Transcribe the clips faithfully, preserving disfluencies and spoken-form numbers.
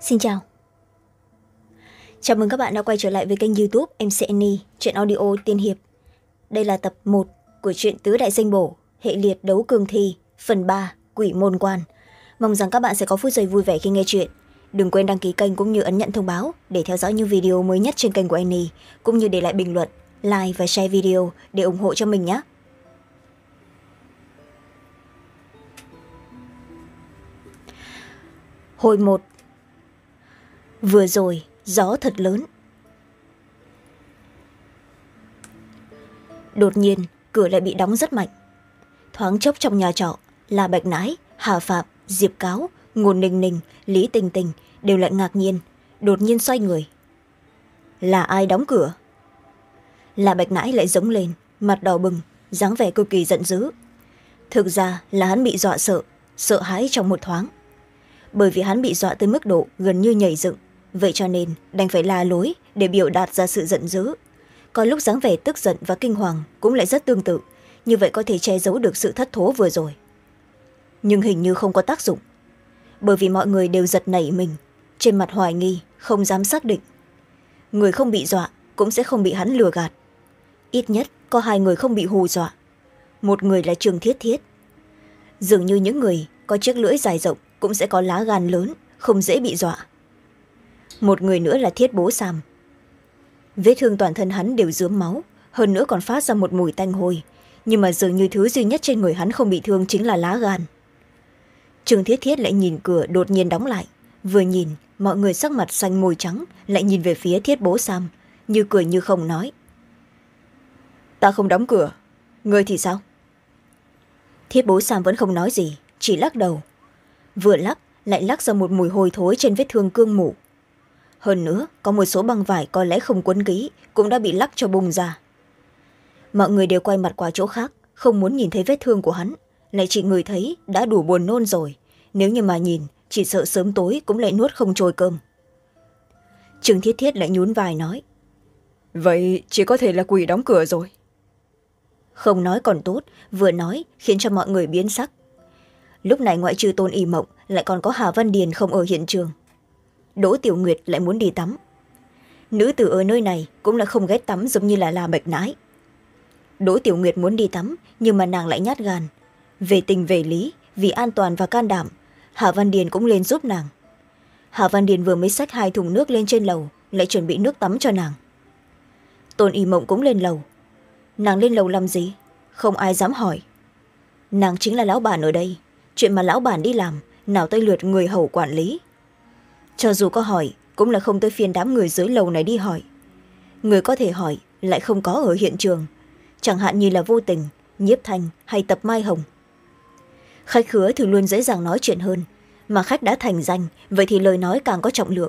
Xin chào. Chào mừng các bạn đã quay trở lại với kênh YouTube em xê en i Truyện Audio Tiên Hiệp. Đây là tập một của truyện Tứ Đại Danh Bổ, hệ liệt đấu cương thi, phần ba, Quỷ Môn Quan. Mong rằng các bạn sẽ có phút giây vui vẻ khi nghe chuyện. Đừng quên đăng ký kênh cũng như ấn nhận thông báo để theo dõi những video mới nhất trên kênh của Annie, cũng như để lại bình luận, like và share video để ủng hộ cho mình nhé. Hồi một. Vừa rồi gió thật lớn. Đột nhiên cửa lại bị đóng rất mạnh. Thoáng chốc trong nhà trọ là Bạch Nãi, Hà Phạm, Diệp Cáo, Ngôn Ninh Ninh, Lý Tình Tình đều lại ngạc nhiên, đột nhiên xoay người. Là ai đóng cửa? Là Bạch Nãi lại giống lên, mặt đỏ bừng, dáng vẻ cực kỳ giận dữ. Thực ra là hắn bị dọa sợ, sợ hãi trong một thoáng. Bởi vì hắn bị dọa tới mức độ gần như nhảy dựng, vậy cho nên đành phải la lối để biểu đạt ra sự giận dữ. Có lúc dáng vẻ tức giận và kinh hoàng cũng lại rất tương tự, như vậy có thể che giấu được sự thất thố vừa rồi. Nhưng hình như không có tác dụng, bởi vì mọi người đều giật nảy mình, trên mặt hoài nghi, không dám xác định. Người không bị dọa cũng sẽ không bị hắn lừa gạt. Ít nhất có hai người không bị hù dọa. Một người là Trương Thiết Thiết. Dường như những người có chiếc lưỡi dài rộng cũng sẽ có lá gan lớn, không dễ bị dọa. Một người nữa là Thiết Bố Sam. Vết thương toàn thân hắn đều rướm máu, hơn nữa còn phát ra một mùi tanh hôi, nhưng mà dường như thứ duy nhất trên người hắn không bị thương chính là lá gan. Trương Thiết Thiết lại nhìn cửa đột nhiên đóng lại, vừa nhìn mọi người sắc mặt xanh môi trắng, lại nhìn về phía Thiết Bố Sam, như cười như không nói. Ta không đóng cửa, ngươi thì sao? Thiết Bố Sam vẫn không nói gì, chỉ lắc đầu. Vừa lắc lại lắc ra một mùi hôi thối trên vết thương cương mủ. Hơn nữa có một số băng vải có lẽ không quấn kỹ cũng đã bị lắc cho bung ra. Mọi người đều quay mặt qua chỗ khác, không muốn nhìn thấy vết thương của hắn, lại chỉ người thấy đã đủ buồn nôn rồi, nếu như mà nhìn chỉ sợ sớm tối cũng lại nuốt không trôi cơm. Trương Thiết Thiết lại nhún vai nói, vậy chỉ có thể là quỷ đóng cửa rồi. Không nói còn tốt, vừa nói khiến cho mọi người biến sắc. Lúc này ngoại trừ Tôn Y Mộng lại còn có Hà Văn Điền không ở hiện trường. Đỗ Tiểu Nguyệt lại muốn đi tắm. Nữ tử ở nơi này cũng là không ghét tắm giống như là La Bạch Nãi. Đỗ Tiểu Nguyệt muốn đi tắm nhưng mà nàng lại nhát gan. Về tình về lý, vì an toàn và can đảm, Hà Văn Điền cũng lên giúp nàng. Hà Văn Điền vừa mới xách hai thùng nước lên trên lầu, lại chuẩn bị nước tắm cho nàng. Tôn Y Mộng cũng lên lầu. Nàng lên lầu làm gì? Không ai dám hỏi. Nàng chính là lão bản ở đây, chuyện mà lão bản đi làm nào tới lượt người hầu quản lý. Cho dù có hỏi cũng là không tới phiên đám người dưới lầu này đi hỏi. Người có thể hỏi lại không có ở hiện trường, chẳng hạn như là Vô Tình, Nhiếp Thanh hay Tập Mai Hồng. Khách khứa thường luôn dễ dàng nói chuyện hơn, mà khách đã thành danh vậy thì lời nói càng có trọng lượng.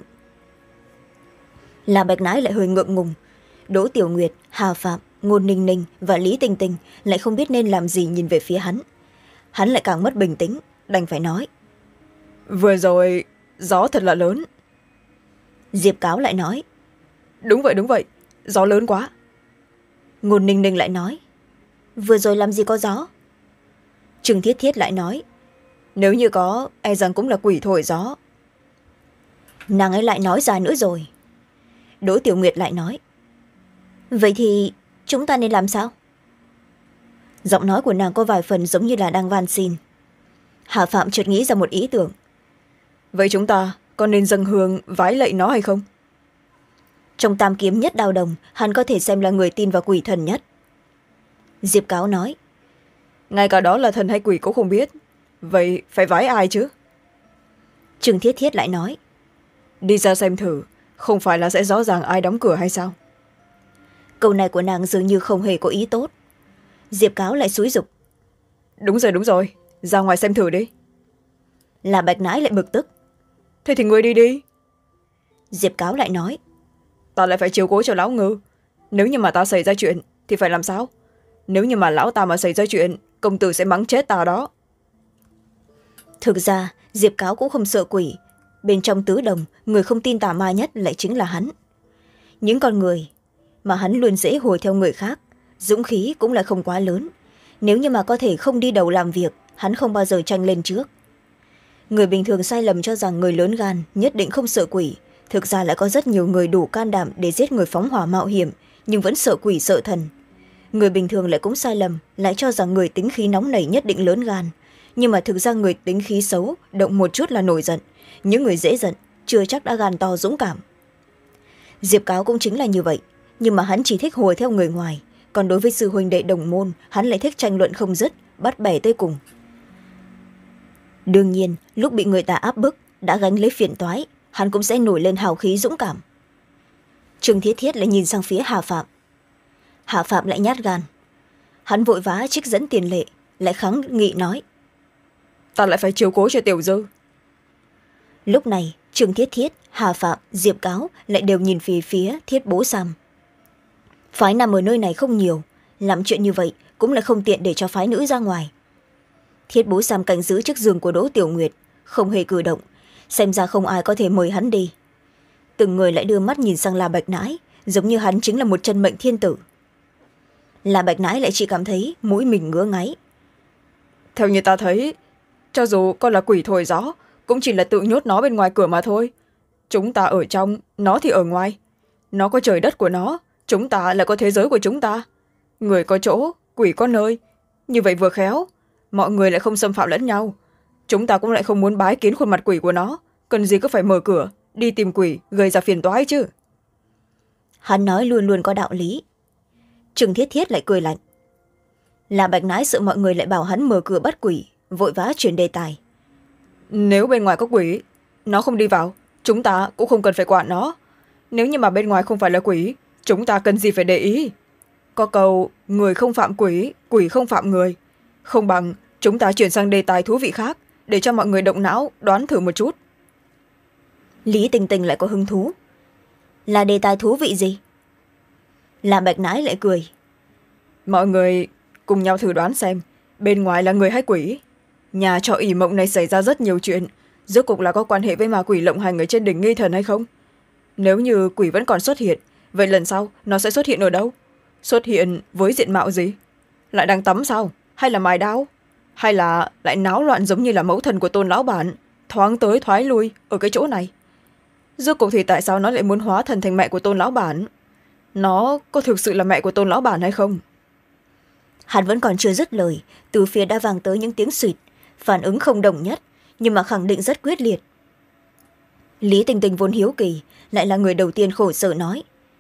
Là Bạch Nãi lại hơi ngượng ngùng. Đỗ Tiểu Nguyệt, Hà Phạm, Ngôn Ninh Ninh và Lý Tình Tình lại không biết nên làm gì nhìn về phía hắn. Hắn lại càng mất bình tĩnh, đành phải nói, vừa rồi gió thật là lớn. Diệp Cáo lại nói, đúng vậy đúng vậy, gió lớn quá. Ngôn Ninh Ninh lại nói, vừa rồi làm gì có gió. Trương Thiết Thiết lại nói, nếu như có e rằng cũng là quỷ thổi gió. Nàng ấy lại nói ra nữa rồi. Đỗ Tiểu Nguyệt lại nói, vậy thì chúng ta nên làm sao? Giọng nói của nàng có vài phần giống như là đang van xin. Hà Phạm chợt nghĩ ra một ý tưởng, vậy chúng ta có nên dâng hương vái lạy nó hay không? Trong tam kiếm nhất đao đồng, hắn có thể xem là người tin vào quỷ thần nhất. Diệp Cáo nói, ngay cả đó là thần hay quỷ cũng không biết, vậy phải vái ai chứ? Trương Thiết Thiết lại nói, đi ra xem thử, không phải là sẽ rõ ràng ai đóng cửa hay sao? Câu này của nàng dường như không hề có ý tốt. Diệp Cáo lại xúi giục, đúng rồi đúng rồi, ra ngoài xem thử đi. Là Bạch Nãi lại bực tức, thế thì ngươi đi đi. Diệp Cáo lại nói, ta lại phải chiếu cố cho lão Ngư, nếu như mà ta xảy ra chuyện thì phải làm sao? Nếu như mà lão ta mà xảy ra chuyện, công tử sẽ mắng chết ta đó. Thực ra Diệp Cáo cũng không sợ quỷ, bên trong tứ đồng người không tin tà ma nhất lại chính là hắn. Những con người mà hắn luôn dễ hùa theo người khác, dũng khí cũng là không quá lớn. Nếu như mà có thể không đi đầu làm việc, hắn không bao giờ tranh lên trước. người bình thường sai lầm cho rằng người lớn gan nhất định không sợ quỷ, thực ra lại có rất nhiều người đủ can đảm để giết người phóng hỏa mạo hiểm nhưng vẫn sợ quỷ sợ thần. Người bình thường lại cũng sai lầm, lại cho rằng người tính khí nóng nảy nhất định lớn gan, nhưng mà thực ra người tính khí xấu động một chút là nổi giận, những người dễ giận chưa chắc đã gan to dũng cảm. Diệp Cáo cũng chính là như vậy, nhưng mà hắn chỉ thích hùa theo người ngoài, còn đối với sư huynh đệ đồng môn hắn lại thích tranh luận không dứt, bắt bẻ tới cùng. Đương nhiên lúc bị người ta áp bức đã gánh lấy phiền toái, hắn cũng sẽ nổi lên hào khí dũng cảm. Trương Thiết Thiết lại nhìn sang phía Hà Phạm. Hà Phạm lại nhát gan, hắn vội vã trích dẫn tiền lệ, lại kháng nghị nói: ta lại phải chiếu cố cho Tiểu Dư. Lúc này Trương Thiết Thiết, Hà Phạm, Diệp Cáo lại đều nhìn phía phía Thiết Bố Sam. Phái nam ở nơi này không nhiều, làm chuyện như vậy cũng là không tiện để cho phái nữ ra ngoài. Thiết Bố Sam canh giữ trước giường của Đỗ Tiểu Nguyệt, không hề cử động, xem ra không ai có thể mời hắn đi. Từng người lại đưa mắt nhìn sang La Bạch Nãi, giống như hắn chính là một chân mệnh thiên tử. La Bạch Nãi lại chỉ cảm thấy mũi mình ngứa ngáy. Theo như ta thấy, cho dù con là quỷ thổi gió cũng chỉ là tự nhốt nó bên ngoài cửa mà thôi. Chúng ta ở trong, nó thì ở ngoài. Nó có trời đất của nó, chúng ta lại có thế giới của chúng ta. Người có chỗ, quỷ có nơi. Như vậy vừa khéo, mọi người lại không xâm phạm lẫn nhau. Chúng ta cũng lại không muốn bái kiến khuôn mặt quỷ của nó, cần gì cứ phải mở cửa đi tìm quỷ gây ra phiền toái chứ. Hắn nói luôn luôn có đạo lý. Trừng Thiết Thiết lại cười lạnh. La Bạch Nãi sợ mọi người lại bảo hắn mở cửa bắt quỷ, vội vã chuyển đề tài. Nếu bên ngoài có quỷ, nó không đi vào, chúng ta cũng không cần phải quản nó. Nếu như mà bên ngoài không phải là quỷ, chúng ta cần gì phải để ý. Có câu người không phạm quỷ, quỷ không phạm người. Không bằng chúng ta chuyển sang đề tài thú vị khác, để cho mọi người động não đoán thử một chút. Lý Tình Tình lại có hứng thú. Là đề tài thú vị gì? La Bạch Nãi lại cười. Mọi người cùng nhau thử đoán xem bên ngoài là người hay quỷ. Nhà trọ ỉ mộng này xảy ra rất nhiều chuyện, rốt cuộc là có quan hệ với ma quỷ lộng hành ở trên đỉnh Nghi Thần hay không? Nếu như quỷ vẫn còn xuất hiện, vậy lần sau nó sẽ xuất hiện ở đâu? Xuất hiện với diện mạo gì? Lại đang tắm sao? Hay là mài đao? Hay là lại náo loạn giống như là mẫu thần của Tôn lão bản, thoáng tới thoái lui ở cái chỗ này? Rốt cuộc thì tại sao nó lại muốn hóa thần thành mẹ của Tôn lão bản? Nó có thực sự là mẹ của Tôn lão bản hay không? Hắn vẫn còn chưa dứt lời, từ phía đã vang tới những tiếng suýt, phản ứng không đồng nhất, nhưng mà khẳng định rất quyết liệt. Lý Tình Tình vốn hiếu kỳ, lại là người đầu tiên khổ sở nói.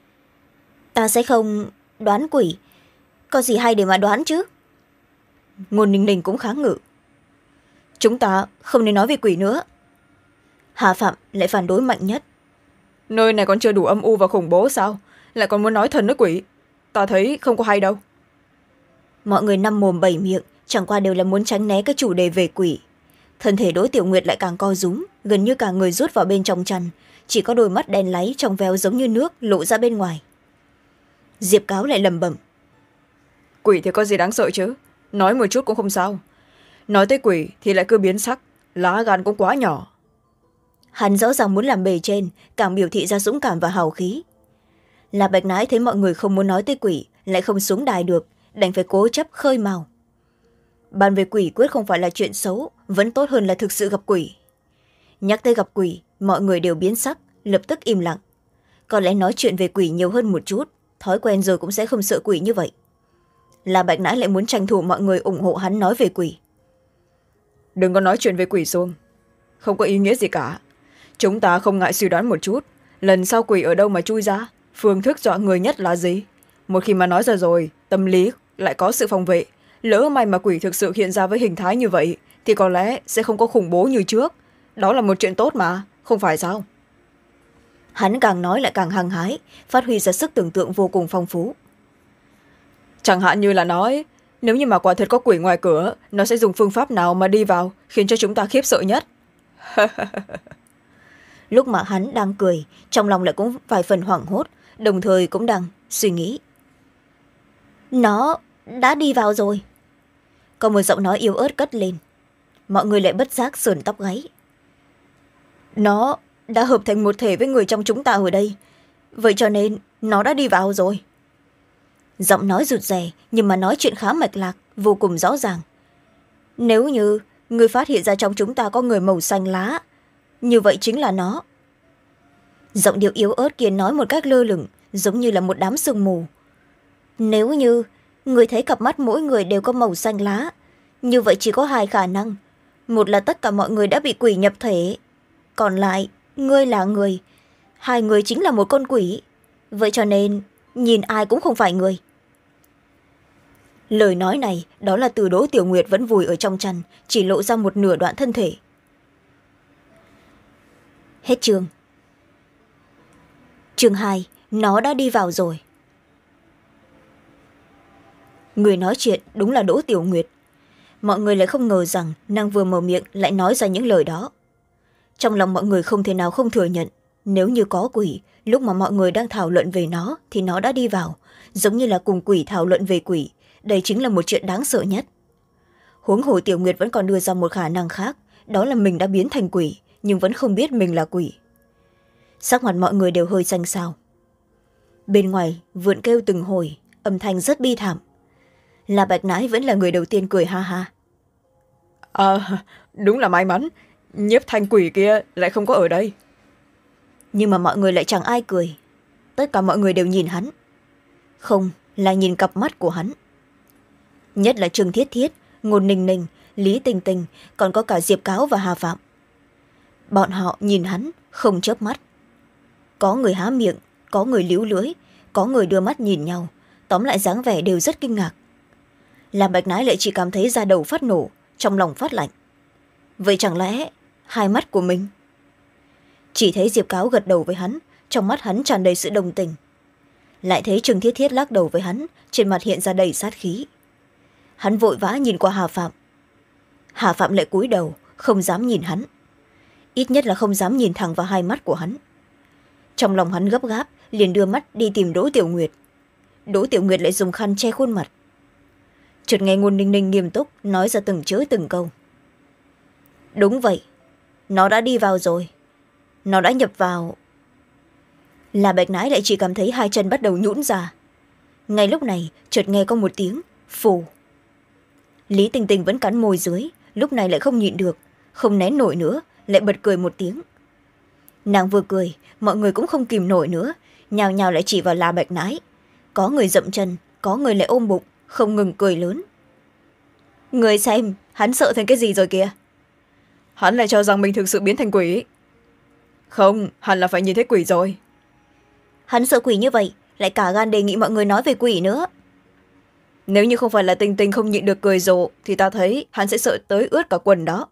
Ta sẽ không đoán quỷ, có gì hay để mà đoán chứ? Ngôn Ninh Ninh cũng kháng ngự. Chúng ta không nên nói về quỷ nữa. Hà Phạm lại phản đối mạnh nhất. Nơi này còn chưa đủ âm u và khủng bố sao? Lại còn muốn nói thần nói quỷ? Ta thấy không có hay đâu. Mọi người năm mồm bảy miệng, chẳng qua đều là muốn tránh né cái chủ đề về quỷ. Thân thể Đỗ Tiểu Nguyệt lại càng co rúm, gần như cả người rút vào bên trong chăn, chỉ có đôi mắt đen láy trong veo giống như nước lộ ra bên ngoài. Diệp Cáo lại lẩm bẩm. Quỷ thì có gì đáng sợ chứ, nói một chút cũng không sao. Nói tới quỷ thì lại cứ biến sắc, lá gan cũng quá nhỏ. Hắn rõ ràng muốn làm bề trên, càng biểu thị ra dũng cảm và hào khí. La Bạch Nãi thấy mọi người không muốn nói tới quỷ, lại không xuống đài được, đành phải cố chấp khơi mào. Bàn về quỷ quyết không phải là chuyện xấu, vẫn tốt hơn là thực sự gặp quỷ. Nhắc tới gặp quỷ, mọi người đều biến sắc, lập tức im lặng. Có lẽ nói chuyện về quỷ nhiều hơn một chút, thói quen rồi cũng sẽ không sợ quỷ như vậy. La Bạch Nãi lại muốn tranh thủ mọi người ủng hộ hắn nói về quỷ. Đừng có nói chuyện về quỷ xuông, không có ý nghĩa gì cả. Chúng ta không ngại suy đoán một chút, lần sau quỷ ở đâu mà chui ra, phương thức dọa người nhất là gì. Một khi mà nói ra rồi, tâm lý lại có sự phòng vệ. Lỡ may mà quỷ thực sự hiện ra với hình thái như vậy thì có lẽ sẽ không có khủng bố như trước. Đó là một chuyện tốt mà, không phải sao? Hắn càng nói lại càng hăng hái, phát huy ra sức tưởng tượng vô cùng phong phú. Chẳng hạn như là nói, nếu như mà quả thật có quỷ ngoài cửa, nó sẽ dùng phương pháp nào mà đi vào khiến cho chúng ta khiếp sợ nhất? Lúc mà hắn đang cười, trong lòng lại cũng vài phần hoảng hốt, đồng thời cũng đang suy nghĩ. Nó đã đi vào rồi. Có một giọng nói yếu ớt cất lên. Mọi người lại bất giác sởn tóc gáy. Nó đã hợp thành một thể với người trong chúng ta ở đây, vậy cho nên nó đã đi vào rồi. Giọng nói rụt rè nhưng mà nói chuyện khá mạch lạc, vô cùng rõ ràng. Nếu như người phát hiện ra trong chúng ta có người màu xanh lá, như vậy chính là nó. Giọng điệu yếu ớt kia nói một cách lơ lửng, giống như là một đám sương mù. Nếu như người thấy cặp mắt mỗi người đều có màu xanh lá, như vậy chỉ có hai khả năng. Một là tất cả mọi người đã bị quỷ nhập thể, còn lại ngươi là người, hai người chính là một con quỷ. Vậy cho nên nhìn ai cũng không phải người. Lời nói này đó là từ Đỗ Tiểu Nguyệt vẫn vùi ở trong chăn, chỉ lộ ra một nửa đoạn thân thể. Hết chương. Chương hai, nó đã đi vào rồi. Người nói chuyện đúng là Đỗ Tiểu Nguyệt. Mọi người lại không ngờ rằng nàng vừa mở miệng lại nói ra những lời đó. Trong lòng mọi người không thể nào không thừa nhận, nếu như có quỷ, lúc mà mọi người đang thảo luận về nó thì nó đã đi vào, giống như là cùng quỷ thảo luận về quỷ. Đây chính là một chuyện đáng sợ nhất. Huống hồ Tiểu Nguyệt vẫn còn đưa ra một khả năng khác, đó là mình đã biến thành quỷ nhưng vẫn không biết mình là quỷ. Sắc mặt mọi người đều hơi xanh xao. Bên ngoài vượn kêu từng hồi, âm thanh rất bi thảm. La Bạch Nãi vẫn là người đầu tiên cười ha ha. À, đúng là may mắn, nhiếp thanh quỷ kia lại không có ở đây. Nhưng mà mọi người lại chẳng ai cười. Tất cả mọi người đều nhìn hắn. Không, là nhìn cặp mắt của hắn. Nhất là Trương Thiết Thiết, Ngôn Ninh Ninh, Lý Tình Tình, còn có cả Diệp Cáo và Hà Phạm. Bọn họ nhìn hắn không chớp mắt. Có người há miệng, có người líu lưỡi, có người đưa mắt nhìn nhau, tóm lại dáng vẻ đều rất kinh ngạc. Làm Bạch Nãi lại chỉ cảm thấy da đầu phát nổ, trong lòng phát lạnh. Vậy chẳng lẽ hai mắt của mình? Chỉ thấy Diệp Cáo gật đầu với hắn, trong mắt hắn tràn đầy sự đồng tình. Lại thấy Trương Thiết Thiết lắc đầu với hắn, trên mặt hiện ra đầy sát khí. Hắn vội vã nhìn qua Hà Phạm. Hà Phạm lại cúi đầu, không dám nhìn hắn. Ít nhất là không dám nhìn thẳng vào hai mắt của hắn. Trong lòng hắn gấp gáp, liền đưa mắt đi tìm Đỗ Tiểu Nguyệt. Đỗ Tiểu Nguyệt lại dùng khăn che khuôn mặt. Chợt nghe Ngôn Ninh Ninh nghiêm túc nói ra từng chữ từng câu. Đúng vậy, nó đã đi vào rồi. Nó đã nhập vào. Là Bạch Nãi lại chỉ cảm thấy hai chân bắt đầu nhũn ra. Ngay lúc này chợt nghe có một tiếng phù. Lý Tình Tình vẫn cắn môi dưới, lúc này lại không nhịn được, không nén nổi nữa, lại bật cười một tiếng. Nàng vừa cười, mọi người cũng không kìm nổi nữa, nhào nhào lại chỉ vào La Bạch Nãi. Có người dậm chân, có người lại ôm bụng, không ngừng cười lớn. Người xem, hắn sợ thành cái gì rồi kìa. Hắn lại cho rằng mình thực sự biến thành quỷ. Không, hắn là phải nhìn thấy quỷ rồi. Hắn sợ quỷ như vậy, lại cả gan đề nghị mọi người nói về quỷ nữa. Nếu như không phải là Tình Tình không nhịn được cười rộ, thì ta thấy hắn sẽ sợ tới ướt cả quần đó.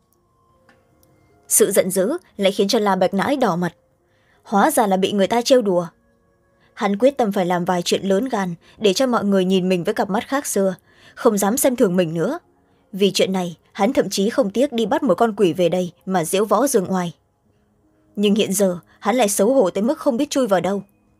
Sự giận dữ lại khiến cho La Bạch Nãi đỏ mặt. Hóa ra là bị người ta trêu đùa. Hắn quyết tâm phải làm vài chuyện lớn gan để cho mọi người nhìn mình với cặp mắt khác xưa, không dám xem thường mình nữa. Vì chuyện này, hắn thậm chí không tiếc đi bắt một con quỷ về đây mà giễu võ dương oai. Nhưng hiện giờ, hắn lại xấu hổ tới mức không biết chui vào đâu.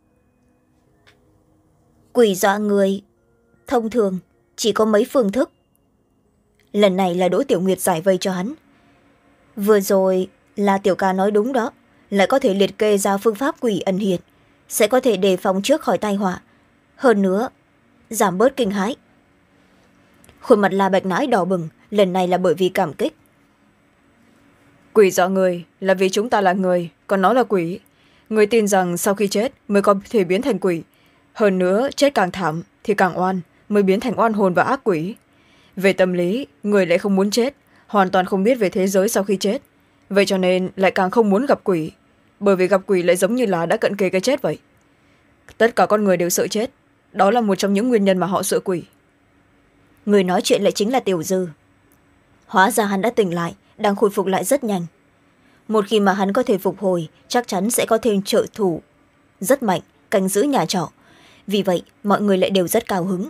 Quỷ dọa người, thông thường, chỉ có mấy phương thức. Lần này là Đỗ Tiểu Nguyệt giải vây cho hắn. Vừa rồi là Tiểu Ca nói đúng đó, lại có thể liệt kê ra phương pháp quỷ ẩn hiện, sẽ có thể đề phòng trước khỏi tai họa. Hơn nữa, giảm bớt kinh hãi. Khuôn mặt La Bạch Nãi đỏ bừng, lần này là bởi vì cảm kích. Quỷ dọa người là vì chúng ta là người, còn nó là quỷ. Người tin rằng sau khi chết mới có thể biến thành quỷ. Hơn nữa, chết càng thảm thì càng oan, mới biến thành oan hồn và ác quỷ. Về tâm lý, người lại không muốn chết, hoàn toàn không biết về thế giới sau khi chết. Vậy cho nên lại càng không muốn gặp quỷ. Bởi vì gặp quỷ lại giống như là đã cận kề cái chết vậy. Tất cả con người đều sợ chết. Đó là một trong những nguyên nhân mà họ sợ quỷ. Người nói chuyện lại chính là Tiểu Dư. Hóa ra hắn đã tỉnh lại, đang khôi phục lại rất nhanh. Một khi mà hắn có thể phục hồi, chắc chắn sẽ có thêm trợ thủ rất mạnh, canh giữ nhà trọ. Vì vậy, mọi người lại đều rất cao hứng.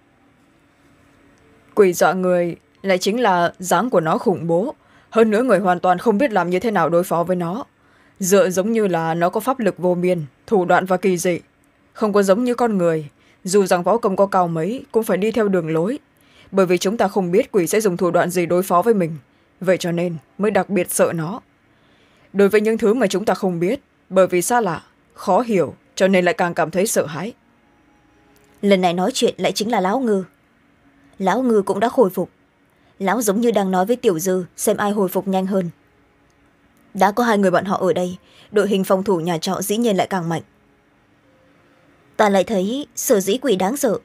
Quỷ dọa người lại chính là dáng của nó khủng bố. Hơn nữa người hoàn toàn không biết làm như thế nào đối phó với nó. Dựa giống như là nó có pháp lực vô biên, thủ đoạn và kỳ dị. Không có giống như con người, dù rằng võ công có cao mấy cũng phải đi theo đường lối. Bởi vì chúng ta không biết quỷ sẽ dùng thủ đoạn gì đối phó với mình. Vậy cho nên mới đặc biệt sợ nó. Đối với những thứ mà chúng ta không biết, bởi vì xa lạ, khó hiểu, cho nên lại càng cảm thấy sợ hãi. Lần này nói chuyện lại chính là Lão Ngư. Lão Ngư cũng đã khôi phục. lão giống như đang nói với Tiểu Dư xem ai hồi phục nhanh hơn. Đã có hai người bọn họ ở đây, đội hình phòng thủ nhà trọ dĩ nhiên lại càng mạnh. Ta lại thấy sở dĩ quỷ đáng sợ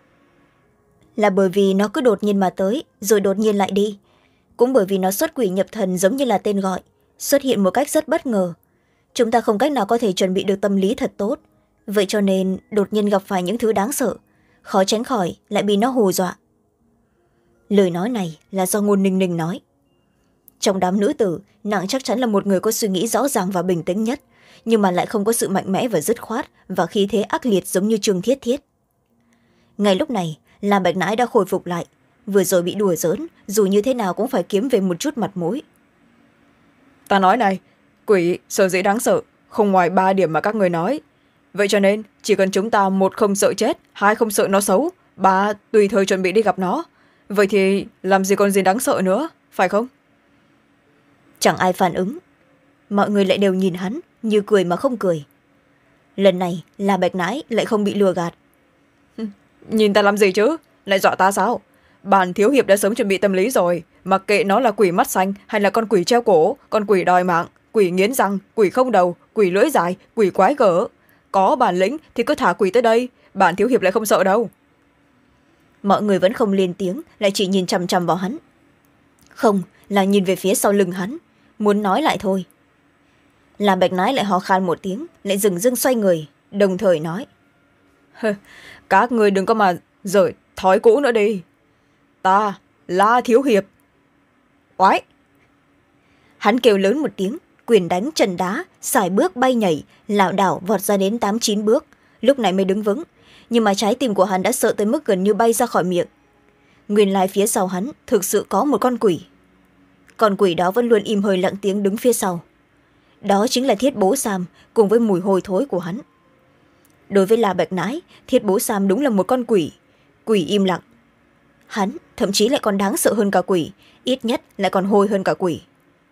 là bởi vì nó cứ đột nhiên mà tới rồi đột nhiên lại đi, cũng bởi vì nó xuất quỷ nhập thần giống như là tên gọi, xuất hiện một cách rất bất ngờ. Chúng ta không cách nào có thể chuẩn bị được tâm lý thật tốt, vậy cho nên đột nhiên gặp phải những thứ đáng sợ, khó tránh khỏi lại bị nó hù dọa. Lời nói này là do Ngôn Ninh Ninh nói. Trong đám nữ tử, nàng chắc chắn là một người có suy nghĩ rõ ràng và bình tĩnh nhất, nhưng mà lại không có sự mạnh mẽ và dứt khoát và khí thế ác liệt giống như Trương Thiết Thiết. Ngay lúc này, Lam Bạch Nãi đã khôi phục lại, vừa rồi bị đùa giỡn, dù như thế nào cũng phải kiếm về một chút mặt mũi. Ta nói này, quỷ sở dĩ đáng sợ không ngoài ba điểm mà các người nói, vậy cho nên chỉ cần chúng ta một không sợ chết, hai không sợ nó xấu, ba tùy thời chuẩn bị đi gặp nó, vậy thì làm gì còn gì đáng sợ nữa, phải không? Chẳng ai phản ứng, mọi người lại đều nhìn hắn như cười mà không cười. Lần này là Bạch Nãi lại không bị lừa gạt. Nhìn ta làm gì chứ, lại dọa ta sao? Bản thiếu hiệp đã sớm chuẩn bị tâm lý rồi, mặc kệ nó là quỷ mắt xanh hay là con quỷ treo cổ, con quỷ đòi mạng, quỷ nghiến răng, quỷ không đầu, quỷ lưỡi dài, quỷ quái gở. Có bản lĩnh thì cứ thả quỷ tới đây, bản thiếu hiệp lại không sợ đâu. Mọi người vẫn không lên tiếng, lại chỉ nhìn chằm chằm vào hắn. Không, là nhìn về phía sau lưng hắn, muốn nói lại thôi. Làm Bạch Nãi lại ho khan một tiếng, lại dừng dưng xoay người, đồng thời nói. Các người đừng có mà rời thói cũ nữa đi. Ta là thiếu hiệp. Oái! Hắn kêu lớn một tiếng, quyền đánh chân đá, xài bước bay nhảy, lảo đảo vọt ra đến tám chín bước, lúc này mới đứng vững, nhưng mà trái tim của hắn đã sợ tới mức gần như bay ra khỏi miệng. Nguyên lai phía sau hắn thực sự có một con quỷ. Con quỷ đó vẫn luôn im hơi lặng tiếng đứng phía sau. Đó chính là Thiết Bố Sam cùng với mùi hôi thối của hắn. Đối với La Bạch Nãi, Thiết Bố Sam đúng là một con quỷ, quỷ im lặng. Hắn thậm chí lại còn đáng sợ hơn cả quỷ, ít nhất lại còn hôi hơn cả quỷ.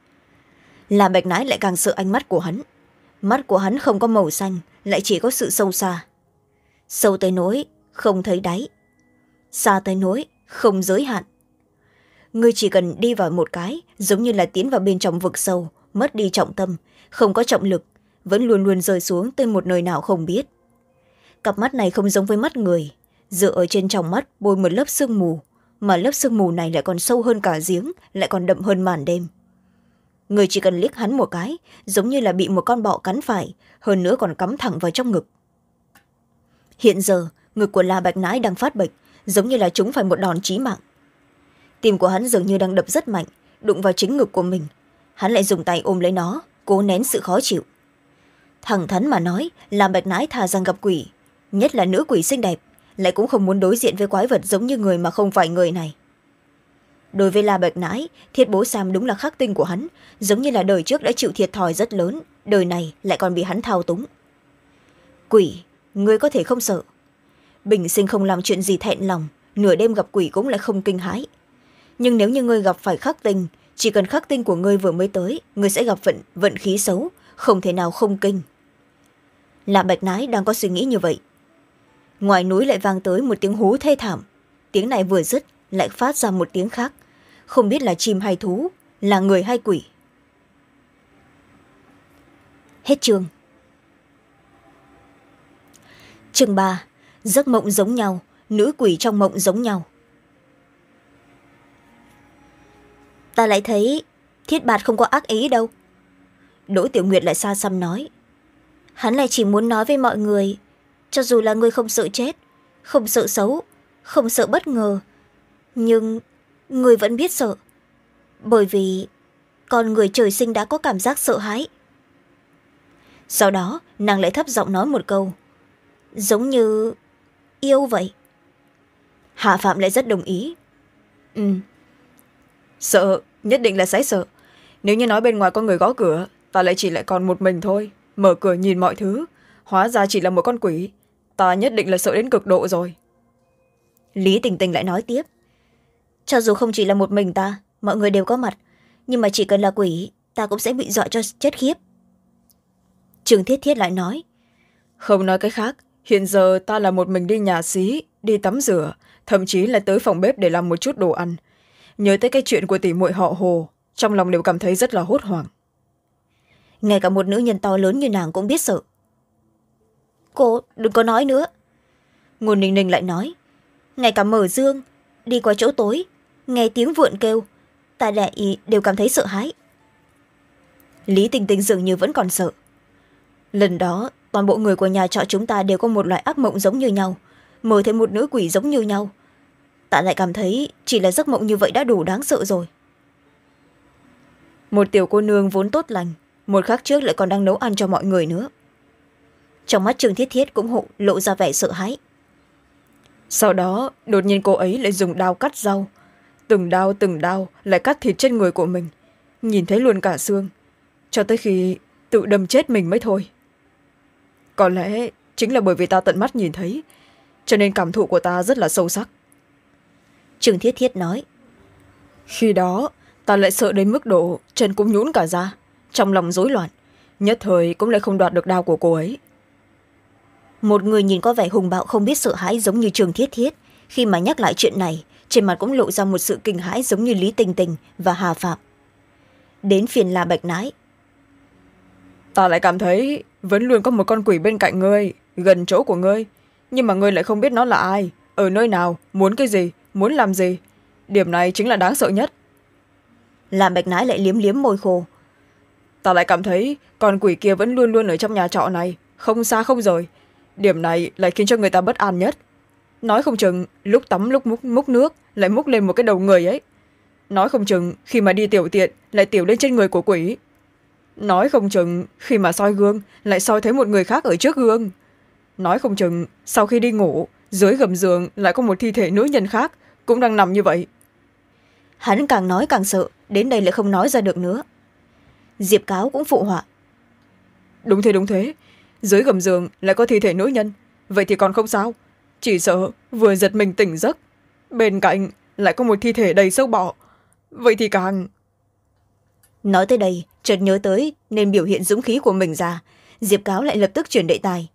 La Bạch Nãi lại càng sợ ánh mắt của hắn. Mắt của hắn không có màu xanh, lại chỉ có sự sâu xa. Sâu tới nỗi không thấy đáy, xa tới nỗi không giới hạn. Ngươi chỉ cần đi vào một cái, giống như là tiến vào bên trong vực sâu, mất đi trọng tâm, không có trọng lực, vẫn luôn luôn rơi xuống tới một nơi nào không biết. Cặp mắt này không giống với mắt người, dựa ở trên trong mắt bôi một lớp sương mù, mà lớp sương mù này lại còn sâu hơn cả giếng, lại còn đậm hơn màn đêm. Người chỉ cần liếc hắn một cái, giống như là bị một con bọ cắn phải, hơn nữa còn cắm thẳng vào trong ngực. Hiện giờ, ngực của La Bạch Nãi đang phát bệnh, giống như là chúng phải một đòn chí mạng. Tim của hắn dường như đang đập rất mạnh, đụng vào chính ngực của mình. Hắn lại dùng tay ôm lấy nó, cố nén sự khó chịu. Thẳng thắn mà nói, La Bạch Nãi thà rằng gặp quỷ, nhất là nữ quỷ xinh đẹp, lại cũng không muốn đối diện với quái vật giống như người mà không phải người này. Đối với La Bạch Nãi, Thiết Bố Sam đúng là khắc tinh của hắn, giống như là đời trước đã chịu thiệt thòi rất lớn, đời này lại còn bị hắn thao túng. Quỷ, ngươi có thể không sợ. Bình sinh không làm chuyện gì thẹn lòng, nửa đêm gặp quỷ cũng lại không kinh hãi. Nhưng nếu như ngươi gặp phải khắc tinh, chỉ cần khắc tinh của ngươi vừa mới tới, ngươi sẽ gặp vận, vận khí xấu, không thể nào không kinh. La Bạch Nãi đang có suy nghĩ như vậy. Ngoài núi lại vang tới một tiếng hú thê thảm. Tiếng này vừa dứt, lại phát ra một tiếng khác. Không biết là chim hay thú, là người hay quỷ. Hết chương. Chương ba. Giấc mộng giống nhau, nữ quỷ trong mộng giống nhau. Ta lại thấy Thiết Bạt không có ác ý đâu. Đỗ Tiểu Nguyệt lại xa xăm nói. Hắn lại chỉ muốn nói với mọi người, cho dù là người không sợ chết, không sợ xấu, không sợ bất ngờ, nhưng người vẫn biết sợ, bởi vì con người trời sinh đã có cảm giác sợ hãi. Sau đó nàng lại thấp giọng nói một câu, giống như yêu vậy. Hạ Phạm lại rất đồng ý. Ừ, sợ, nhất định là sẽ sợ. Nếu như nói bên ngoài có người gõ cửa, ta lại chỉ lại còn một mình thôi, mở cửa nhìn mọi thứ, hóa ra chỉ là một con quỷ, ta nhất định là sợ đến cực độ rồi. Lý Tình Tình lại nói tiếp. Cho dù không chỉ là một mình ta, mọi người đều có mặt, nhưng mà chỉ cần là quỷ, ta cũng sẽ bị dọa cho chết khiếp. Trương Thiết Thiết lại nói. Không nói cái khác, hiện giờ ta là một mình đi nhà xí, đi tắm rửa, thậm chí là tới phòng bếp để làm một chút đồ ăn. nhớ tới cái chuyện của tỷ muội họ Hồ, trong lòng đều cảm thấy rất là hốt hoảng. Ngay cả một nữ nhân to lớn như nàng cũng biết sợ. Cô đừng có nói nữa. Ngôn Ninh Ninh lại nói, ngay cả Mở Dương đi qua chỗ tối, nghe tiếng vượn kêu, ta đại đều cảm thấy sợ hãi. Lý Tình Tình dường như vẫn còn sợ. Lần đó toàn bộ người của nhà trọ chúng ta đều có một loại ác mộng giống như nhau, mơ thấy một nữ quỷ giống như nhau. Ta lại cảm thấy chỉ là giấc mộng như vậy đã đủ đáng sợ rồi. Một tiểu cô nương vốn tốt lành, một khắc trước lại còn đang nấu ăn cho mọi người nữa. Trong mắt Trương Thiết Thiết cũng hộ lộ ra vẻ sợ hãi. Sau đó đột nhiên cô ấy lại dùng đao cắt rau, từng đao từng đao lại cắt thịt trên người của mình, nhìn thấy luôn cả xương, cho tới khi tự đâm chết mình mới thôi. Có lẽ chính là bởi vì ta tận mắt nhìn thấy, cho nên cảm thụ của ta rất là sâu sắc. Trương Thiết Thiết nói, khi đó ta lại sợ đến mức độ chân cũng nhũn cả ra, trong lòng rối loạn, nhất thời cũng lại không đoạt được đao của cô ấy. Một người nhìn có vẻ hùng bạo không biết sợ hãi giống như Trương Thiết Thiết, khi mà nhắc lại chuyện này, trên mặt cũng lộ ra một sự kinh hãi giống như Lý Tình Tình và Hà Phạm. Đến phiền La Bạch Nái. Ta lại cảm thấy vẫn luôn có một con quỷ bên cạnh ngươi, gần chỗ của ngươi, nhưng mà ngươi lại không biết nó là ai, ở nơi nào, muốn cái gì, muốn làm gì. Điểm này chính là đáng sợ nhất. La Bạch Nái lại liếm liếm môi khô. Ta lại cảm thấy con quỷ kia vẫn luôn luôn ở trong nhà trọ này, không xa không rời. Điểm này lại khiến cho người ta bất an nhất. Nói không chừng lúc tắm lúc múc, múc nước lại múc lên một cái đầu người ấy. Nói không chừng khi mà đi tiểu tiện lại tiểu lên trên người của quỷ. Nói không chừng khi mà soi gương lại soi thấy một người khác ở trước gương. Nói không chừng sau khi đi ngủ, dưới gầm giường lại có một thi thể nữ nhân khác cũng đang nằm như vậy. Hắn càng nói càng sợ, đến đây lại không nói ra được nữa. Diệp Cáo cũng phụ họa. Đúng thế đúng thế, dưới gầm giường lại có thi thể nữ nhân, vậy thì còn không sao. Chỉ sợ vừa giật mình tỉnh giấc, bên cạnh lại có một thi thể đầy sâu bọ, vậy thì càng... Nói tới đây chợt nhớ tới nên biểu hiện dũng khí của mình ra, Diệp Cáo lại lập tức chuyển đề tài.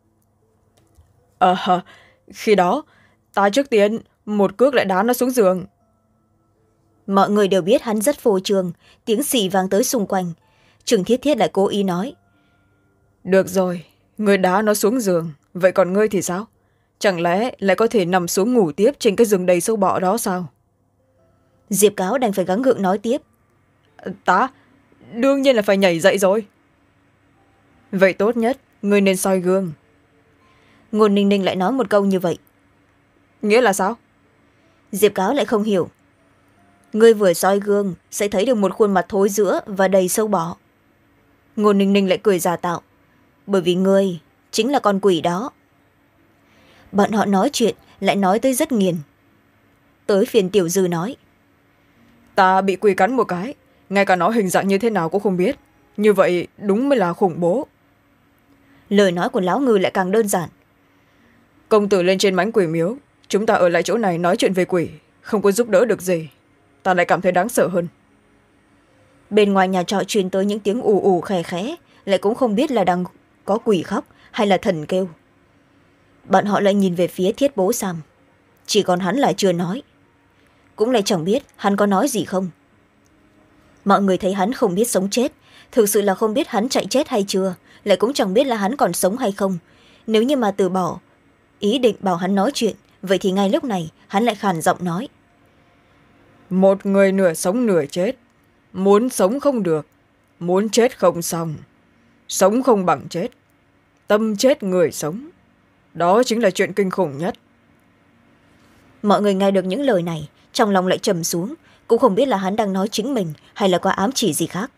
Ờ à, khi đó ta trước tiên một cước lại đá nó xuống giường. Mọi người đều biết hắn rất phô trương, tiếng xì vang tới xung quanh. Trương Thiết Thiết lại cố ý nói, được rồi, ngươi đá nó xuống giường, vậy còn ngươi thì sao? Chẳng lẽ lại có thể nằm xuống ngủ tiếp trên cái giường đầy sâu bọ đó sao? Diệp Cáo đành phải gắng gượng nói tiếp, ta đương nhiên là phải nhảy dậy rồi. Vậy tốt nhất ngươi nên soi gương. Ngôn Ninh Ninh lại nói một câu như vậy. Nghĩa là sao? Diệp Cáo lại không hiểu. Ngươi vừa soi gương sẽ thấy được một khuôn mặt thối rữa và đầy sâu bọ. Ngôn Ninh Ninh lại cười giả tạo, bởi vì ngươi chính là con quỷ đó. Bọn họ nói chuyện lại nói tới rất nghiền. Tới phiền Tiểu Dư nói, ta bị quỷ cắn một cái, ngay cả nó hình dạng như thế nào cũng không biết, như vậy đúng mới là khủng bố. Lời nói của Lão Ngư lại càng đơn giản. Công tử lên trên mãnh quỷ miếu, chúng ta ở lại chỗ này nói chuyện về quỷ, không có giúp đỡ được gì, ta lại cảm thấy đáng sợ hơn. Bên ngoài nhà trọ truyền tới những tiếng ù ù khè khẽ, lại cũng không biết là đang có quỷ khóc hay là thần kêu. Bọn họ lại nhìn về phía Thiết Bố Sam, chỉ còn hắn là chưa nói, cũng lại chẳng biết hắn có nói gì không. Mọi người thấy hắn không biết sống chết, thực sự là không biết hắn chạy chết hay chưa, lại cũng chẳng biết là hắn còn sống hay không. Nếu như mà từ bỏ ý định bảo hắn nói chuyện, vậy thì ngay lúc này hắn lại khàn giọng nói, một người nửa sống nửa chết, muốn sống không được, muốn chết không xong, sống không bằng chết, tâm chết người sống, đó chính là chuyện kinh khủng nhất. Mọi người nghe được những lời này, trong lòng lại trầm xuống, cũng không biết là hắn đang nói chính mình hay là có ám chỉ gì khác.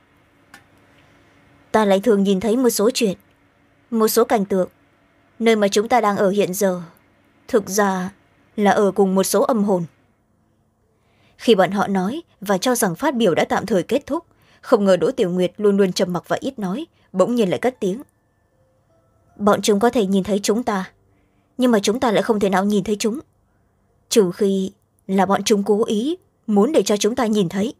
Ta lại thường nhìn thấy một số chuyện, một số cảnh tượng, nơi mà chúng ta đang ở hiện giờ thực ra là ở cùng một số âm hồn. Khi bọn họ nói và cho rằng phát biểu đã tạm thời kết thúc, không ngờ Đỗ Tiểu Nguyệt luôn luôn trầm mặc và ít nói, bỗng nhiên lại cất tiếng. Bọn chúng có thể nhìn thấy chúng ta, nhưng mà chúng ta lại không thể nào nhìn thấy chúng, trừ khi là bọn chúng cố ý muốn để cho chúng ta nhìn thấy.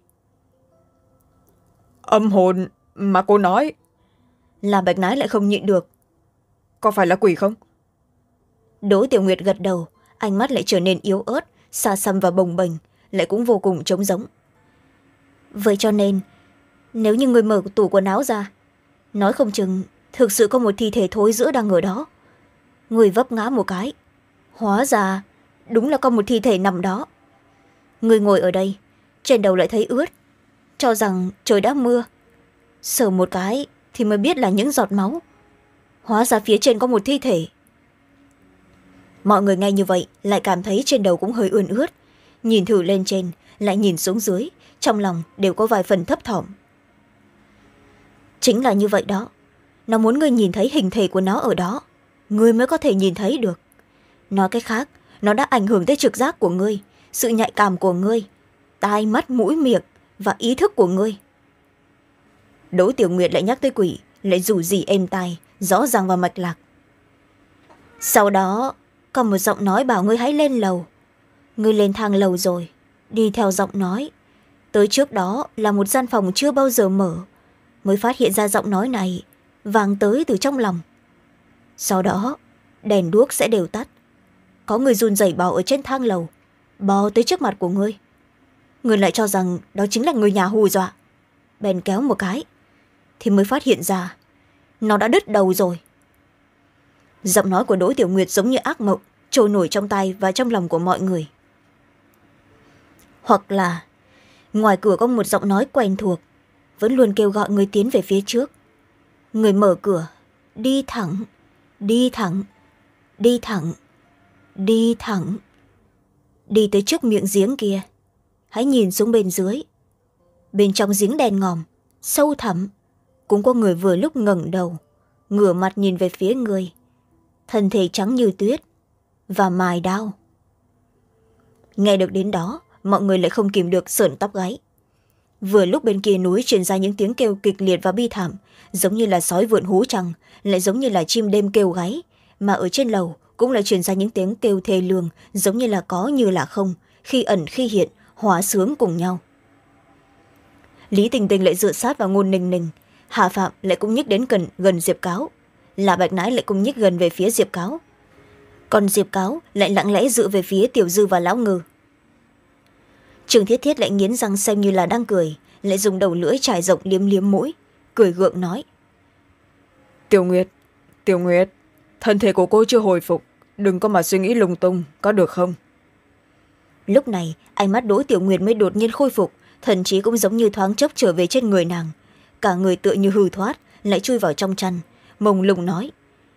Âm hồn mà cô nói, là Bạch Nái lại không nhịn được. Có phải là quỷ không? Đỗ Tiểu Nguyệt gật đầu, ánh mắt lại trở nên yếu ớt, xa xăm và bồng bềnh, lại cũng vô cùng trống rỗng. Vậy cho nên nếu như người mở tủ quần áo ra, nói không chừng thực sự có một thi thể thối rữa đang ở đó. Người vấp ngã một cái, hóa ra đúng là có một thi thể nằm đó. Người ngồi ở đây, trên đầu lại thấy ướt, cho rằng trời đã mưa. Sờ một cái thì mới biết là những giọt máu. Hóa ra phía trên có một thi thể. Mọi người nghe như vậy lại cảm thấy trên đầu cũng hơi ươn ướt. Nhìn thử lên trên, lại nhìn xuống dưới, trong lòng đều có vài phần thấp thỏm. Chính là như vậy đó. Nó muốn ngươi nhìn thấy hình thể của nó ở đó, ngươi mới có thể nhìn thấy được. Nói cách khác, nó đã ảnh hưởng tới trực giác của ngươi, sự nhạy cảm của ngươi, tai mắt mũi miệng và ý thức của ngươi. Đỗ Tiểu Nguyệt lại nhắc tới quỷ, lại rủ rỉ êm tai, rõ ràng và mạch lạc. Sau đó có một giọng nói bảo ngươi hãy lên lầu. Ngươi lên thang lầu rồi, đi theo giọng nói. Tới trước đó là một gian phòng chưa bao giờ mở, mới phát hiện ra giọng nói này vang tới từ trong lòng. Sau đó đèn đuốc sẽ đều tắt. Có người run rẩy bò ở trên thang lầu, bò tới trước mặt của ngươi. Ngươi lại cho rằng đó chính là người nhà hù dọa, bèn kéo một cái thì mới phát hiện ra nó đã đứt đầu rồi. Giọng nói của Đỗ Tiểu Nguyệt giống như ác mộng, trôi nổi trong tay và trong lòng của mọi người. Hoặc là ngoài cửa có một giọng nói quen thuộc, vẫn luôn kêu gọi người tiến về phía trước. Người mở cửa, đi thẳng, đi thẳng, đi thẳng, đi thẳng. Đi tới trước miệng giếng kia, hãy nhìn xuống bên dưới. Bên trong giếng đen ngòm, sâu thẳm, cũng có người vừa lúc ngẩng đầu, ngửa mặt nhìn về phía người, thân thể trắng như tuyết và mài đao. Nghe được đến đó, mọi người lại không kìm được sởn tóc gáy. Vừa lúc bên kia núi truyền ra những tiếng kêu kịch liệt và bi thảm, giống như là sói vượn hú trăng, lại giống như là chim đêm kêu gáy, mà ở trên lầu cũng lại truyền ra những tiếng kêu thê lương, giống như là có như là không, khi ẩn khi hiện, hòa sướng cùng nhau. Lý Tình Tình lại dựa sát vào Ngôn Ninh Ninh, Hà Phạm lại cũng nhích đến gần, gần Diệp Cáo, là Bạch Nãi lại cũng nhích gần về phía Diệp Cáo, còn Diệp Cáo lại lặng lẽ dựa về phía Tiểu Dư và Lão Ngư. Trương Thiết Thiết lại nghiến răng xem như là đang cười, lại dùng đầu lưỡi trải rộng liếm liếm mũi, cười gượng nói: Tiểu Nguyệt, Tiểu Nguyệt, thân thể của cô chưa hồi phục, đừng có mà suy nghĩ lung tung, có được không? Lúc này ánh mắt Đỗ Tiểu Nguyệt mới đột nhiên khôi phục, thần trí cũng giống như thoáng chốc trở về trên người nàng, cả người tựa như hư thoát, lại chui vào trong chăn, mông lung nói: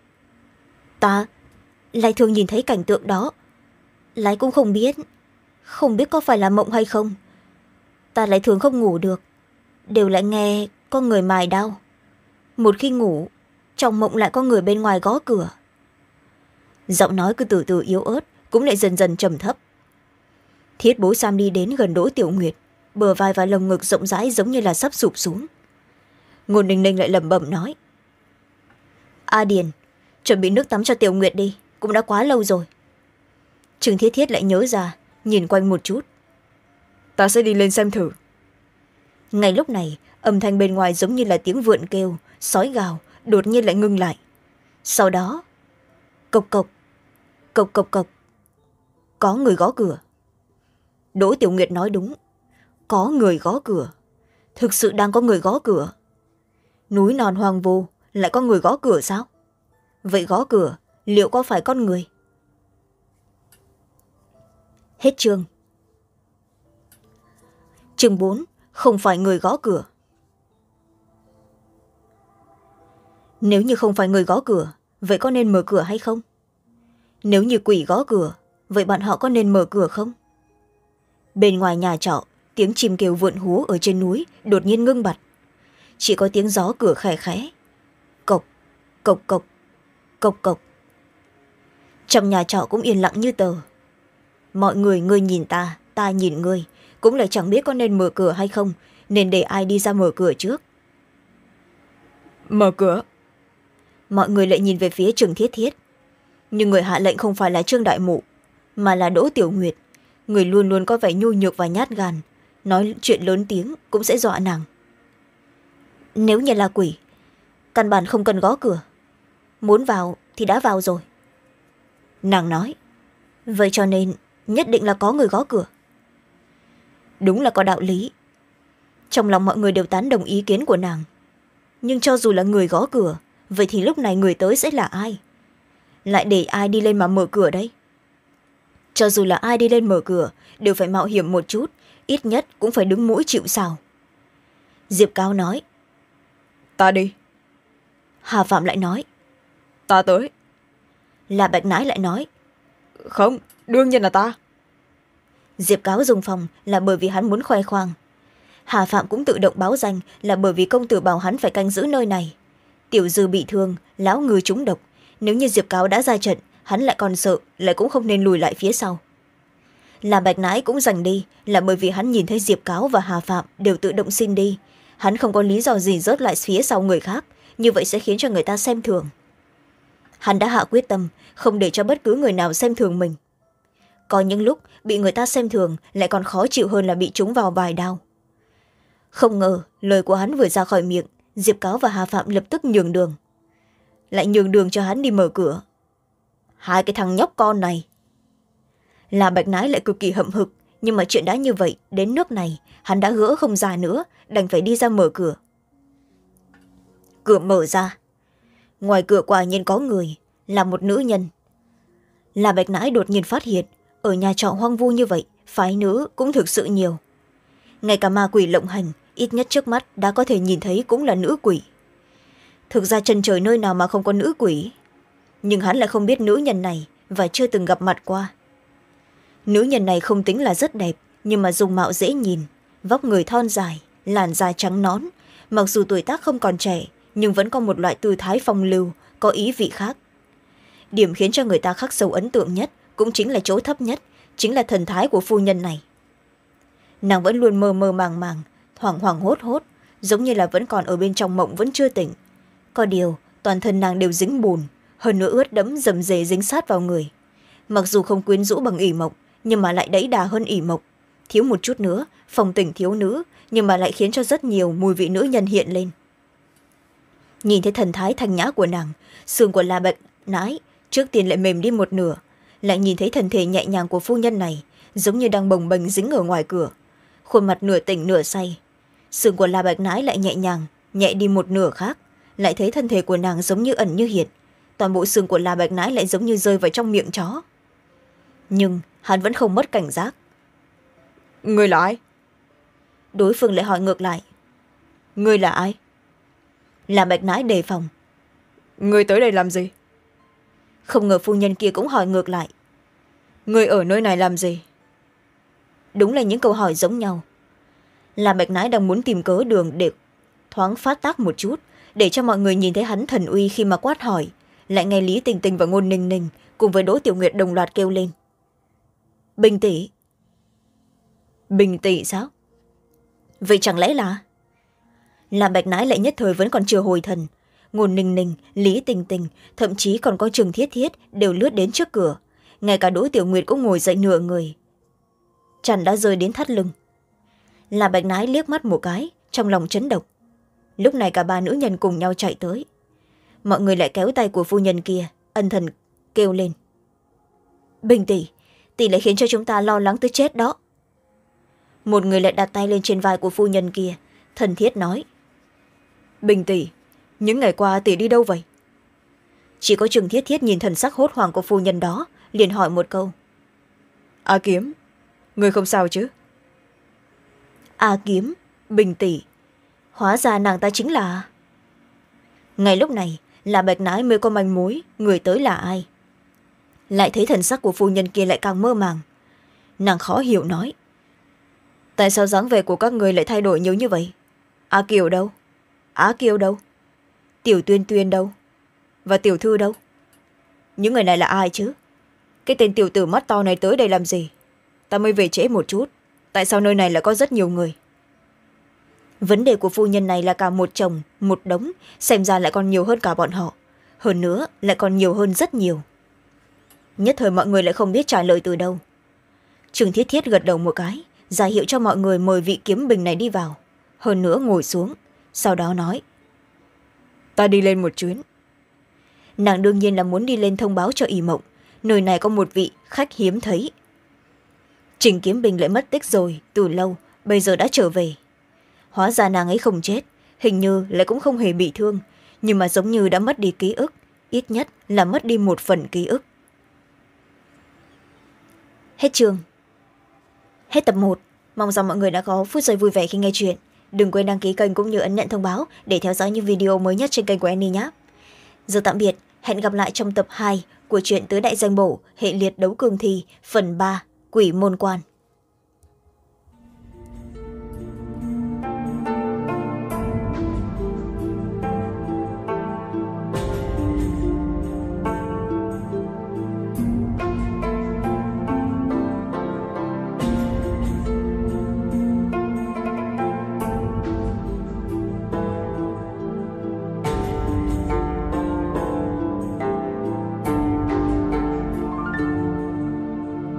Ta lại thường nhìn thấy cảnh tượng đó, lại cũng không biết không biết có phải là mộng hay không. Ta lại thường không ngủ được, đều lại nghe có người mài đao. Một khi ngủ, trong mộng lại có người bên ngoài gõ cửa. Giọng nói cứ từ từ yếu ớt, cũng lại dần dần trầm thấp. Thiết Bối Sam đi đến gần Đỗ Tiểu Nguyệt, bờ vai và lồng ngực rộng rãi giống như là sắp sụp xuống. Ngôn Ninh Ninh lại lẩm bẩm nói: A Điền, chuẩn bị nước tắm cho Tiểu Nguyệt đi, cũng đã quá lâu rồi. Trương Thiết Thiết lại nhớ ra, nhìn quanh một chút: Ta sẽ đi lên xem thử. Ngay lúc này, âm thanh bên ngoài giống như là tiếng vượn kêu, sói gào, đột nhiên lại ngưng lại. Sau đó, cộc cộc, cộc cộc cộc, có người gõ cửa. Đỗ Tiểu Nguyệt nói đúng, có người gõ cửa, thực sự đang có người gõ cửa. Núi non hoang vu lại có người gõ cửa sao? Vậy gõ cửa liệu có phải con người? Hết chương. Chương bốn, không phải người gõ cửa. Nếu như không phải người gõ cửa, vậy có nên mở cửa hay không? Nếu như quỷ gõ cửa, vậy bọn họ có nên mở cửa không? Bên ngoài nhà trọ, tiếng chim kêu vượn hú ở trên núi đột nhiên ngưng bặt. Chỉ có tiếng gió cửa khẽ khẽ. Cộc, cộc cộc, cộc cộc. Trong nhà trọ cũng yên lặng như tờ. Mọi người ngươi nhìn ta, ta nhìn ngươi, cũng lại chẳng biết có nên mở cửa hay không, nên để ai đi ra mở cửa trước. Mở cửa. Mọi người lại nhìn về phía Trương Thiết Thiết, nhưng người hạ lệnh không phải là Trương Đại Mụ, mà là Đỗ Tiểu Nguyệt. Người luôn luôn có vẻ nhu nhược và nhát gan, nói chuyện lớn tiếng cũng sẽ dọa nàng. Nếu như là quỷ, căn bản không cần gõ cửa, muốn vào thì đã vào rồi. Nàng nói, vậy cho nên nhất định là có người gõ cửa. đúng là có đạo lý. Trong lòng mọi người đều tán đồng ý kiến của nàng. Nhưng cho dù là người gõ cửa, vậy thì lúc này người tới sẽ là ai? Lại để ai đi lên mà mở cửa đấy? Cho dù là ai đi lên mở cửa đều phải mạo hiểm một chút, ít nhất cũng phải đứng mũi chịu sào. Diệp Cao nói. Ta đi. Hà Phạm lại nói. Ta tới. La Bạch Nãi lại nói. Không, đương nhiên là ta. Diệp Cáo dùng phòng là bởi vì hắn muốn khoe khoang. Hà Phạm cũng tự động báo danh là bởi vì công tử bảo hắn phải canh giữ nơi này. Tiểu Dư bị thương, lão ngư trúng độc, nếu như Diệp Cáo đã ra trận, hắn lại còn sợ, lại cũng không nên lùi lại phía sau. Là Bạch Nãi cũng giành đi là bởi vì hắn nhìn thấy Diệp Cáo và Hà Phạm đều tự động xin đi, hắn không có lý do gì rớt lại phía sau người khác, như vậy sẽ khiến cho người ta xem thường. Hắn đã hạ quyết tâm không để cho bất cứ người nào xem thường mình. Có những lúc bị người ta xem thường lại còn khó chịu hơn là bị trúng vào vài đao. Không ngờ lời của hắn vừa ra khỏi miệng, Diệp Cáo và Hà Phạm lập tức nhường đường, lại nhường đường cho hắn đi mở cửa. Hai cái thằng nhóc con này. Là Bạch Nãi lại cực kỳ hậm hực, nhưng mà chuyện đã như vậy, đến nước này hắn đã gỡ không ra nữa, đành phải đi ra mở cửa. Cửa mở ra, ngoài cửa quả nhiên có người, là một nữ nhân. Là Bạch Nãi đột nhiên phát hiện ở nhà trọ hoang vu như vậy, phái nữ cũng thực sự nhiều. Ngay cả ma quỷ lộng hành, ít nhất trước mắt đã có thể nhìn thấy cũng là nữ quỷ. Thực ra chân trời nơi nào mà không có nữ quỷ, nhưng hắn lại không biết nữ nhân này và chưa từng gặp mặt qua. Nữ nhân này không tính là rất đẹp, nhưng mà dung mạo dễ nhìn, vóc người thon dài, làn da trắng nõn, mặc dù tuổi tác không còn trẻ nhưng vẫn có một loại tư thái phong lưu, có ý vị khác. Điểm khiến cho người ta khắc sâu ấn tượng nhất cũng chính là chỗ thấp nhất, chính là thần thái của phu nhân này. Nàng vẫn luôn mơ mơ màng màng, hoảng hoảng hốt hốt, giống như là vẫn còn ở bên trong mộng, vẫn chưa tỉnh. Có điều toàn thân nàng đều dính bùn, hơn nữa ướt đẫm rầm rề dính sát vào người. Mặc dù không quyến rũ bằng ỷ mộc, nhưng mà lại đẫy đà hơn ỷ mộc. Thiếu một chút nữa phong tình thiếu nữ, nhưng mà lại khiến cho rất nhiều mùi vị nữ nhân hiện lên. Nhìn thấy thần thái thanh nhã của nàng, xương của La Bạch Nãi trước tiên lại mềm đi một nửa, lại nhìn thấy thân thể nhẹ nhàng của phu nhân này giống như đang bồng bềnh dính ở ngoài cửa, khuôn mặt nửa tỉnh nửa say. Xương của La Bạch Nãi lại nhẹ nhàng nhẹ đi một nửa khác, lại thấy thân thể của nàng giống như ẩn như hiện, toàn bộ xương của La Bạch Nãi lại giống như rơi vào trong miệng chó. Nhưng hắn vẫn không mất cảnh giác. Người là ai? Đối phương lại hỏi ngược lại. Người là ai? La Bạch Nãi đề phòng. Người tới đây làm gì? Không ngờ phu nhân kia cũng hỏi ngược lại. Người ở nơi này làm gì? Đúng là những câu hỏi giống nhau. La Bạch Nãi đang muốn tìm cớ đường để thoáng phát tác một chút, để cho mọi người nhìn thấy hắn thần uy khi mà quát hỏi, lại nghe Lý Tình Tình và Ngôn Ninh Ninh cùng với Đỗ Tiểu Nguyệt đồng loạt kêu lên. Bình tỷ. Bình tỷ sao? Vậy chẳng lẽ là... La Bạch Nãi lại nhất thời vẫn còn chưa hồi thần. Ngôn Ninh Ninh, Lý Tình Tình, thậm chí còn có Trừng Thiết Thiết đều lướt đến trước cửa. Ngay cả Đỗ Tiểu Nguyệt cũng ngồi dậy nửa người, chăn đã rơi đến thắt lưng. La Bạch Nãi liếc mắt một cái, trong lòng chấn động. Lúc này cả ba nữ nhân cùng nhau chạy tới. Mọi người lại kéo tay của phu nhân kia, ân thần kêu lên. Bình tỷ, tỷ lại khiến cho chúng ta lo lắng tới chết đó. Một người lại đặt tay lên trên vai của phu nhân kia, thân thiết nói. Bình tỷ, những ngày qua tỷ đi đâu vậy? Chỉ có Trừng Thiết Thiết nhìn thần sắc hốt hoảng của phu nhân đó, liền hỏi một câu. A Kiếm, người không sao chứ? A Kiếm, Bình tỷ, hóa ra nàng ta chính là... Ngay lúc này là Bạch Nãi mới có manh mối người tới là ai. Lại thấy thần sắc của phu nhân kia lại càng mơ màng. Nàng khó hiểu nói. Tại sao dáng vẻ của các người lại thay đổi nhiều như vậy? A Kiều đâu? Á Kiều đâu? Tiểu Tuyên Tuyên đâu? Và Tiểu Thư đâu? Những người này là ai chứ? Cái tên tiểu tử mắt to này tới đây làm gì? Ta mới về trễ một chút, tại sao nơi này lại có rất nhiều người? Vấn đề của phu nhân này là cả một chồng một đống, xem ra lại còn nhiều hơn cả bọn họ, hơn nữa lại còn nhiều hơn rất nhiều. Nhất thời mọi người lại không biết trả lời từ đâu. Trừng Thiết Thiết gật đầu một cái, ra hiệu cho mọi người mời vị kiếm bình này đi vào, hơn nữa ngồi xuống, sau đó nói. Ta đi lên một chuyến. Nàng đương nhiên là muốn đi lên thông báo cho ỷ mộng, nơi này có một vị khách hiếm thấy. Trình Kiếm Bình lại mất tích rồi từ lâu, bây giờ đã trở về. Hóa ra nàng ấy không chết, hình như lại cũng không hề bị thương, nhưng mà giống như đã mất đi ký ức, ít nhất là mất đi một phần ký ức. Hết chương. Hết tập một. Mong rằng mọi người đã có phút giây vui vẻ khi nghe chuyện. Đừng quên đăng ký kênh cũng như ấn nhận thông báo để theo dõi những video mới nhất trên kênh của Annie nhé. Giờ tạm biệt, hẹn gặp lại trong tập hai của truyện Tứ Đại Danh Bổ hệ liệt đấu cương thi phần ba Quỷ Môn Quan.